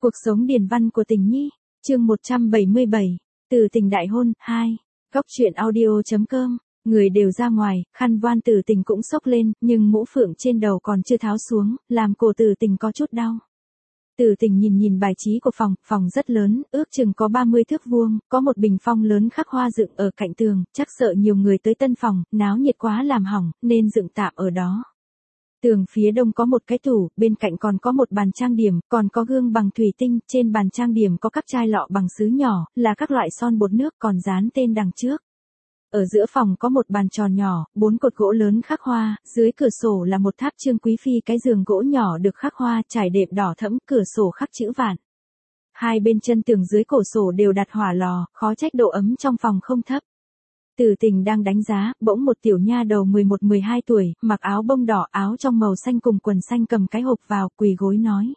Cuộc sống điển văn của Tình Nhi, chương 177, Từ Tình đại hôn, 2. Góc truyện audio.com, người đều ra ngoài, khăn voan Từ Tình cũng xốc lên, nhưng mũ phượng trên đầu còn chưa tháo xuống, làm cổ Từ Tình có chút đau. Từ Tình nhìn bài trí của phòng rất lớn, ước chừng có 30 thước vuông, có một bình phong lớn khắc hoa dựng ở cạnh tường, chắc sợ nhiều người tới tân phòng, náo nhiệt quá làm hỏng, nên dựng tạm ở đó. Tường phía đông có một cái tủ, bên cạnh còn có một bàn trang điểm, còn có gương bằng thủy tinh, trên bàn trang điểm có các chai lọ bằng sứ nhỏ, là các loại son bột nước còn dán tên đằng trước. Ở giữa phòng có một bàn tròn nhỏ, 4 cột gỗ lớn khắc hoa, dưới cửa sổ là một tháp trương quý phi, cái giường gỗ nhỏ được khắc hoa, trải đệm đỏ thẫm, cửa sổ khắc chữ Vạn. Hai bên chân tường dưới cổ sổ đều đặt hỏa lò, khó trách độ ấm trong phòng không thấp. Từ Tình đang đánh giá, bỗng một tiểu nha đầu 11-12 tuổi, mặc áo bông đỏ, áo trong màu xanh cùng quần xanh, cầm cái hộp vào, quỳ gối nói: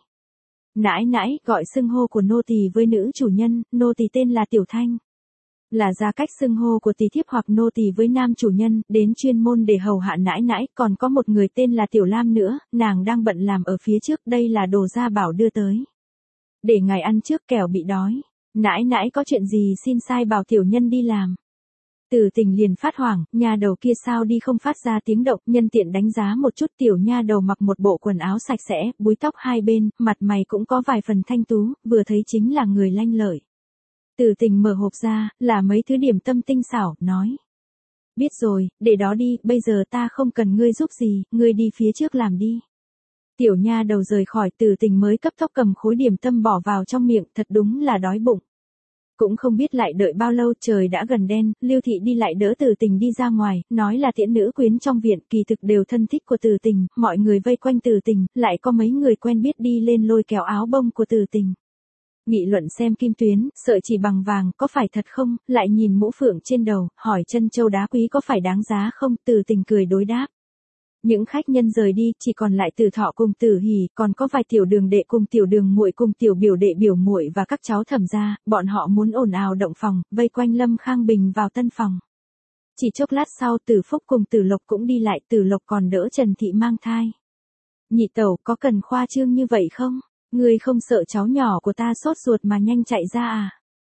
Nãi, gọi xưng hô của nô tỳ với nữ chủ nhân, nô tỳ tên là Tiểu Thanh. Là gia cách xưng hô của tỳ thiếp hoặc nô tỳ với nam chủ nhân, đến chuyên môn để hầu hạ nãi, còn có một người tên là Tiểu Lam nữa, nàng đang bận làm ở phía trước, đây là đồ gia bảo đưa tới. Để ngài ăn trước kẻo bị đói. Nãi có chuyện gì xin sai bảo tiểu nhân đi làm. Từ Tình liền phát hoảng, nha đầu kia sao đi không phát ra tiếng động, nhân tiện đánh giá một chút, tiểu nha đầu mặc một bộ quần áo sạch sẽ, búi tóc hai bên, mặt mày cũng có vài phần thanh tú, vừa thấy chính là người lanh lợi. Từ Tình mở hộp ra, là mấy thứ điểm tâm tinh xảo, nói: Biết rồi, để đó đi, bây giờ ta không cần ngươi giúp gì, ngươi đi phía trước làm đi. Tiểu nha đầu rời khỏi, Từ Tình mới cấp tốc cầm khối điểm tâm bỏ vào trong miệng, thật đúng là đói bụng. Cũng không biết lại đợi bao lâu, trời đã gần đen, Lưu Thị đi lại đỡ Từ Tình đi ra ngoài, nói là tiễn nữ quyến trong viện, kỳ thực đều thân thích của Từ Tình, mọi người vây quanh Từ Tình, lại có mấy người quen biết đi lên lôi kéo áo bông của Từ Tình. Nghị luận xem kim tuyến, sợi chỉ bằng vàng, có phải thật không, lại nhìn mũ phượng trên đầu, hỏi chân châu đá quý có phải đáng giá không, Từ Tình cười đối đáp. Những khách nhân rời đi, chỉ còn lại Từ Thọ cùng Từ Hỉ, còn có vài tiểu đường đệ cùng tiểu đường muội cùng tiểu biểu đệ biểu muội và các cháu Thẩm gia, bọn họ muốn ồn ào động phòng, vây quanh Lâm Khang Bình vào tân phòng. Chỉ chốc lát sau, Từ Phúc cùng Từ Lộc cũng đi lại, Từ Lộc còn đỡ Trần Thị mang thai. Nhị tẩu, có cần khoa trương như vậy không? Ngươi không sợ cháu nhỏ của ta sốt ruột mà nhanh chạy ra à?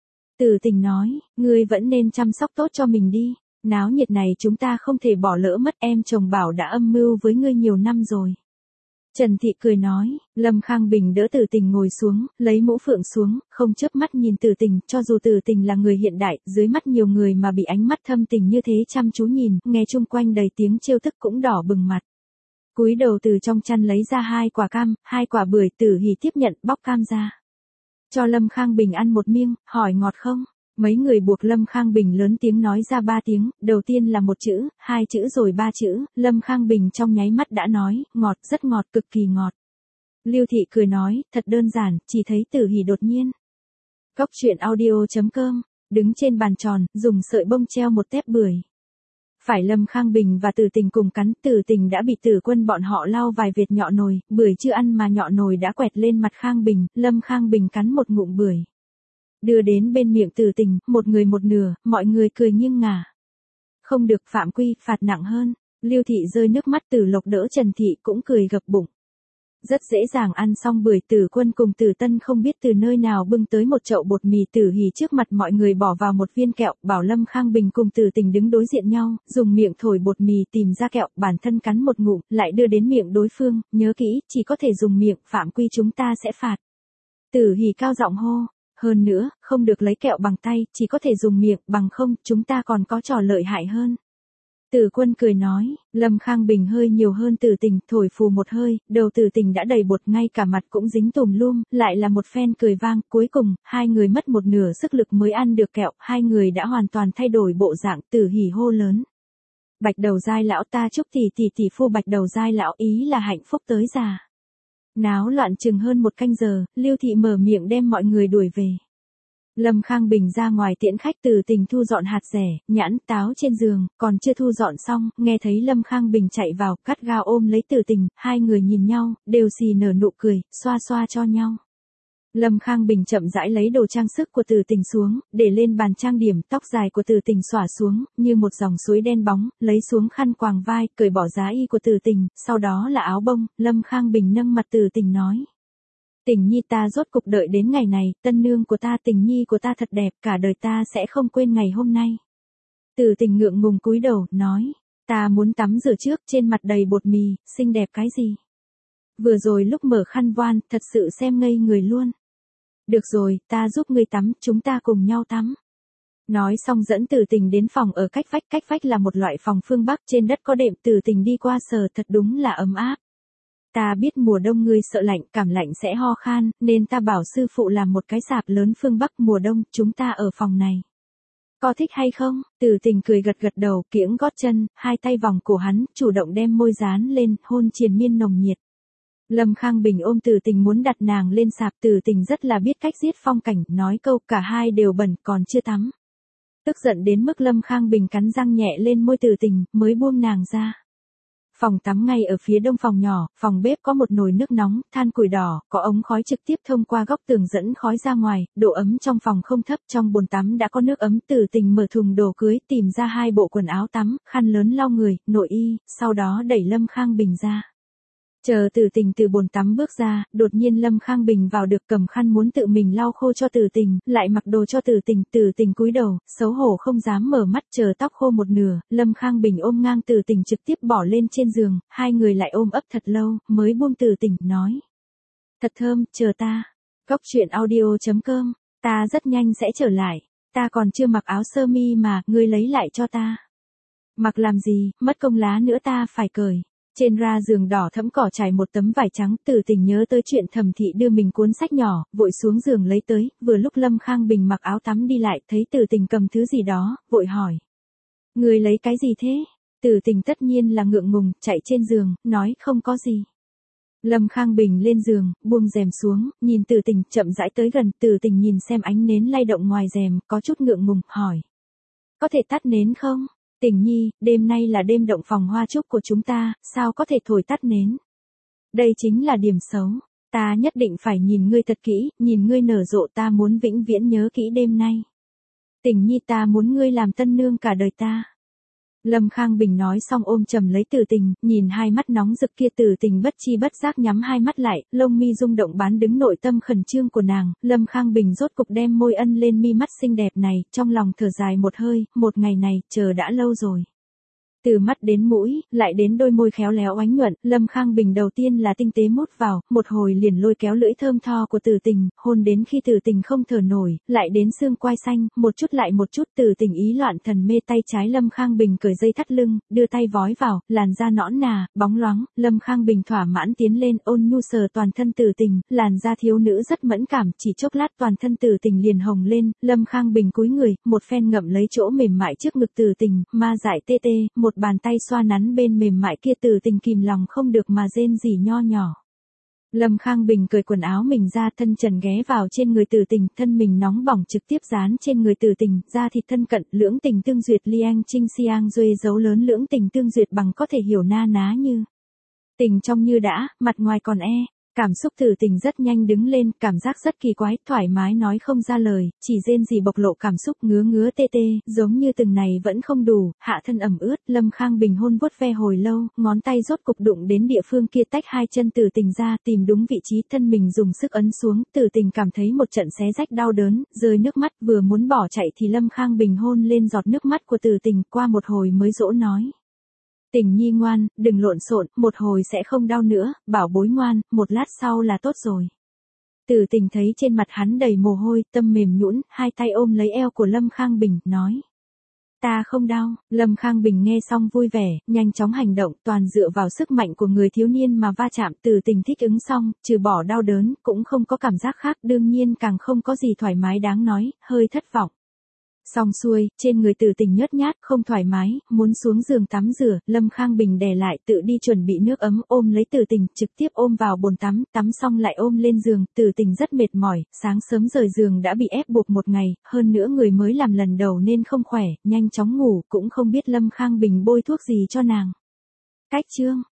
Từ Tình nói, ngươi vẫn nên chăm sóc tốt cho mình đi. Náo nhiệt này chúng ta không thể bỏ lỡ mất, em chồng bảo đã âm mưu với ngươi nhiều năm rồi. Trần Thị cười nói, Lâm Khang Bình đỡ Từ Tình ngồi xuống, lấy mũ phượng xuống, không chớp mắt nhìn Từ Tình, cho dù Từ Tình là người hiện đại, dưới mắt nhiều người mà bị ánh mắt thâm tình như thế chăm chú nhìn, nghe chung quanh đầy tiếng trêu tức cũng đỏ bừng mặt. Cúi đầu từ trong chăn lấy ra 2 quả cam, 2 quả bưởi, Từ Hỉ tiếp nhận, bóc cam ra. Cho Lâm Khang Bình ăn một miếng, hỏi ngọt không? Mấy người buộc Lâm Khang Bình lớn tiếng nói ra 3 tiếng, đầu tiên là 1 chữ, 2 chữ rồi 3 chữ, Lâm Khang Bình trong nháy mắt đã nói, ngọt, rất ngọt, cực kỳ ngọt. Lưu Thị cười nói, thật đơn giản, chỉ thấy Từ Hỉ đột nhiên. Góc truyện audio.com, đứng trên bàn tròn, dùng sợi bông treo một tép bưởi. Phải Lâm Khang Bình và Từ Tình cùng cắn, Từ Tình đã bị Tử Quân bọn họ lao vài vệt nhọ nồi, bưởi chưa ăn mà nhọ nồi đã quẹt lên mặt Khang Bình, Lâm Khang Bình cắn một ngụm bưởi. Đưa đến bên miệng Từ Tình, một người một nửa, mọi người cười nghiêng ngả. Không được, phạm quy, phạt nặng hơn. Lưu Thị rơi nước mắt, Từ Lộc đỡ Trần Thị cũng cười gập bụng. Rất dễ dàng ăn xong bưởi, Tử Quân cùng Tử Tân không biết từ nơi nào bưng tới một chậu bột mì, Từ Hỉ trước mặt mọi người bỏ vào một viên kẹo, bảo Lâm Khang Bình cùng Từ Tình đứng đối diện nhau, dùng miệng thổi bột mì tìm ra kẹo, bản thân cắn một ngụm, lại đưa đến miệng đối phương, nhớ kỹ, chỉ có thể dùng miệng, phạm quy chúng ta sẽ phạt. Từ Hỉ cao giọng hô. Hơn nữa, không được lấy kẹo bằng tay, chỉ có thể dùng miệng, bằng không, chúng ta còn có trò lợi hại hơn. Tử Quân cười nói, Lâm Khang Bình hơi nhiều hơn Từ Tình, thổi phù một hơi, đầu Từ Tình đã đầy bột, ngay cả mặt cũng dính tùm lum, lại là một phen cười vang, cuối cùng, hai người mất một nửa sức lực mới ăn được kẹo, hai người đã hoàn toàn thay đổi bộ dạng, Từ Hỉ hô lớn. Bạch đầu giai lão, ta chúc tỷ phu Bạch đầu giai lão, ý là hạnh phúc tới già. Náo loạn chừng hơn 1 canh giờ, Lưu Thị mở miệng đem mọi người đuổi về. Lâm Khang Bình ra ngoài tiễn khách, Từ Tình thu dọn hạt dẻ, nhãn, táo trên giường, còn chưa thu dọn xong, nghe thấy Lâm Khang Bình chạy vào, gắt gao ôm lấy Từ Tình, hai người nhìn nhau, đều xì nở nụ cười, xoa xoa cho nhau. Lâm Khang Bình chậm rãi lấy đồ trang sức của Từ Tình xuống, để lên bàn trang điểm, tóc dài của Từ Tình xõa xuống, như một dòng suối đen bóng, lấy xuống khăn quàng vai, cởi bỏ giá y của Từ Tình, sau đó là áo bông, Lâm Khang Bình nâng mặt Từ Tình nói. Tình nhi ta rốt cục đợi đến ngày này, tân nương của ta, tình nhi của ta thật đẹp, cả đời ta sẽ không quên ngày hôm nay. Từ Tình ngượng ngùng cúi đầu, nói, ta muốn tắm rửa trước, trên mặt đầy bột mì, xinh đẹp cái gì. Vừa rồi lúc mở khăn voan, thật sự xem ngây người luôn. Được rồi, ta giúp ngươi tắm, chúng ta cùng nhau tắm. Nói xong dẫn Từ Tình đến phòng ở cách vách là một loại phòng phương Bắc, trên đất có đệm. Từ Tình đi qua sờ, thật đúng là ấm áp. Ta biết mùa đông ngươi sợ lạnh, cảm lạnh sẽ ho khan, nên ta bảo sư phụ làm một cái sạp lớn phương Bắc, mùa đông, chúng ta ở phòng này. Có thích hay không? Từ Tình cười gật gật đầu, kiễng gót chân, hai tay vòng cổ hắn, chủ động đem môi dán lên, hôn triền miên nồng nhiệt. Lâm Khang Bình ôm Từ Tình muốn đặt nàng lên sạp. Từ Tình rất là biết cách giết phong cảnh, nói câu cả hai đều bẩn, còn chưa tắm. Tức giận đến mức Lâm Khang Bình cắn răng nhẹ lên môi Từ Tình, mới buông nàng ra. Phòng tắm ngay ở phía đông phòng nhỏ, phòng bếp có một nồi nước nóng, than củi đỏ, có ống khói trực tiếp thông qua góc tường dẫn khói ra ngoài, độ ấm trong phòng không thấp, trong bồn tắm đã có nước ấm. Từ Tình mở thùng đồ cưới, tìm ra 2 bộ quần áo tắm, khăn lớn lau người, nội y, sau đó đẩy Lâm Khang Bình ra. Chờ Từ Tình từ bồn tắm bước ra, đột nhiên Lâm Khang Bình vào được, cầm khăn muốn tự mình lau khô cho Từ Tình, lại mặc đồ cho Từ Tình. Từ Tình cúi đầu, xấu hổ không dám mở mắt. Chờ tóc khô một nửa, Lâm Khang Bình ôm ngang Từ Tình trực tiếp bỏ lên trên giường, hai người lại ôm ấp thật lâu, mới buông Từ Tình, nói. Thật thơm, chờ ta. Góc truyện audio.com, ta rất nhanh sẽ trở lại, ta còn chưa mặc áo sơ mi mà, ngươi lấy lại cho ta. Mặc làm gì, mất công lá nữa ta phải cởi. Trên ra giường đỏ thẫm cỏ trải một tấm vải trắng. Từ Tình nhớ tới chuyện Thẩm Thị đưa mình cuốn sách nhỏ, vội xuống giường lấy tới, vừa lúc Lâm Khang Bình mặc áo tắm đi lại, thấy Từ Tình cầm thứ gì đó, vội hỏi. Người lấy cái gì thế? Từ Tình tất nhiên là ngượng ngùng, chạy trên giường, nói không có gì. Lâm Khang Bình lên giường, buông rèm xuống, nhìn Từ Tình, chậm rãi tới gần. Từ Tình nhìn xem ánh nến lay động ngoài rèm, có chút ngượng ngùng, hỏi. Có thể tắt nến không? Tình nhi, đêm nay là đêm động phòng hoa trúc của chúng ta, sao có thể thổi tắt nến? Đây chính là điểm xấu. Ta nhất định phải nhìn ngươi thật kỹ, nhìn ngươi nở rộ, ta muốn vĩnh viễn nhớ kỹ đêm nay. Tình nhi, ta muốn ngươi làm tân nương cả đời ta. Lâm Khang Bình nói xong ôm chầm lấy Từ Tình, nhìn hai mắt nóng rực kia. Từ Tình bất chi bất giác nhắm hai mắt lại, lông mi rung động bán đứng nội tâm khẩn trương của nàng. Lâm Khang Bình rốt cục đem môi ân lên mi mắt xinh đẹp này, trong lòng thở dài một hơi, một ngày này, chờ đã lâu rồi. Từ mắt đến mũi, lại đến đôi môi khéo léo oánh nhuận, Lâm Khang Bình đầu tiên là tinh tế mút vào, một hồi liền lôi kéo lưỡi thơm tho của Từ Tình, hôn đến khi Từ Tình không thở nổi, lại đến xương quai xanh, một chút lại một chút. Từ Tình ý loạn thần mê. Tay trái Lâm Khang Bình cởi dây thắt lưng, đưa tay vói vào, làn da nõn nà, bóng loáng. Lâm Khang Bình thỏa mãn tiến lên, ôn nhu sờ toàn thân Từ Tình, làn da thiếu nữ rất mẫn cảm, chỉ chốc lát toàn thân Từ Tình liền hồng lên. Lâm Khang Bình cúi người, một phen ngậm lấy chỗ mềm mại trước ngực Từ Tình, ma dại tê tê, một bàn tay xoa nắn bên mềm mại kia. Từ Tình kìm lòng không được mà rên rỉ nho nhỏ. Lâm Khang Bình cởi quần áo mình ra, thân trần ghé vào trên người Từ Tình, thân mình nóng bỏng trực tiếp dán trên người Từ Tình, da thịt thân cận, lưỡng tình tương duyệt. Liang Trinh Siang Duê dấu lớn lưỡng tình tương duyệt bằng có thể hiểu na ná như. Tình trong như đã, mặt ngoài còn Cảm xúc Từ Tình rất nhanh đứng lên, cảm giác rất kỳ quái, thoải mái nói không ra lời, chỉ rên rỉ bộc lộ cảm xúc, ngứa ngứa tê tê, giống như từng này vẫn không đủ, hạ thân ẩm ướt. Lâm Khang Bình hôn vuốt ve hồi lâu, ngón tay rốt cục đụng đến địa phương kia, tách hai chân Từ Tình ra, tìm đúng vị trí, thân mình dùng sức ấn xuống. Từ Tình cảm thấy một trận xé rách đau đớn, rơi nước mắt, vừa muốn bỏ chạy thì Lâm Khang Bình hôn lên giọt nước mắt của Từ Tình, qua một hồi mới dỗ nói. Tình nhi ngoan, đừng lộn xộn, một hồi sẽ không đau nữa, bảo bối ngoan, một lát sau là tốt rồi. Từ Tình thấy trên mặt hắn đầy mồ hôi, tâm mềm nhũn, hai tay ôm lấy eo của Lâm Khang Bình, nói. Ta không đau. Lâm Khang Bình nghe xong vui vẻ, nhanh chóng hành động, toàn dựa vào sức mạnh của người thiếu niên mà va chạm. Từ Tình thích ứng xong, trừ bỏ đau đớn, cũng không có cảm giác khác, đương nhiên càng không có gì thoải mái đáng nói, hơi thất vọng. Xong xuôi, trên người Từ Tình nhớt nhát, không thoải mái, muốn xuống giường tắm rửa. Lâm Khang Bình đè lại, tự đi chuẩn bị nước ấm, ôm lấy Từ Tình, trực tiếp ôm vào bồn tắm, tắm xong lại ôm lên giường. Từ Tình rất mệt mỏi, sáng sớm rời giường đã bị ép buộc một ngày, hơn nữa người mới làm lần đầu nên không khỏe, nhanh chóng ngủ, cũng không biết Lâm Khang Bình bôi thuốc gì cho nàng. Cách chương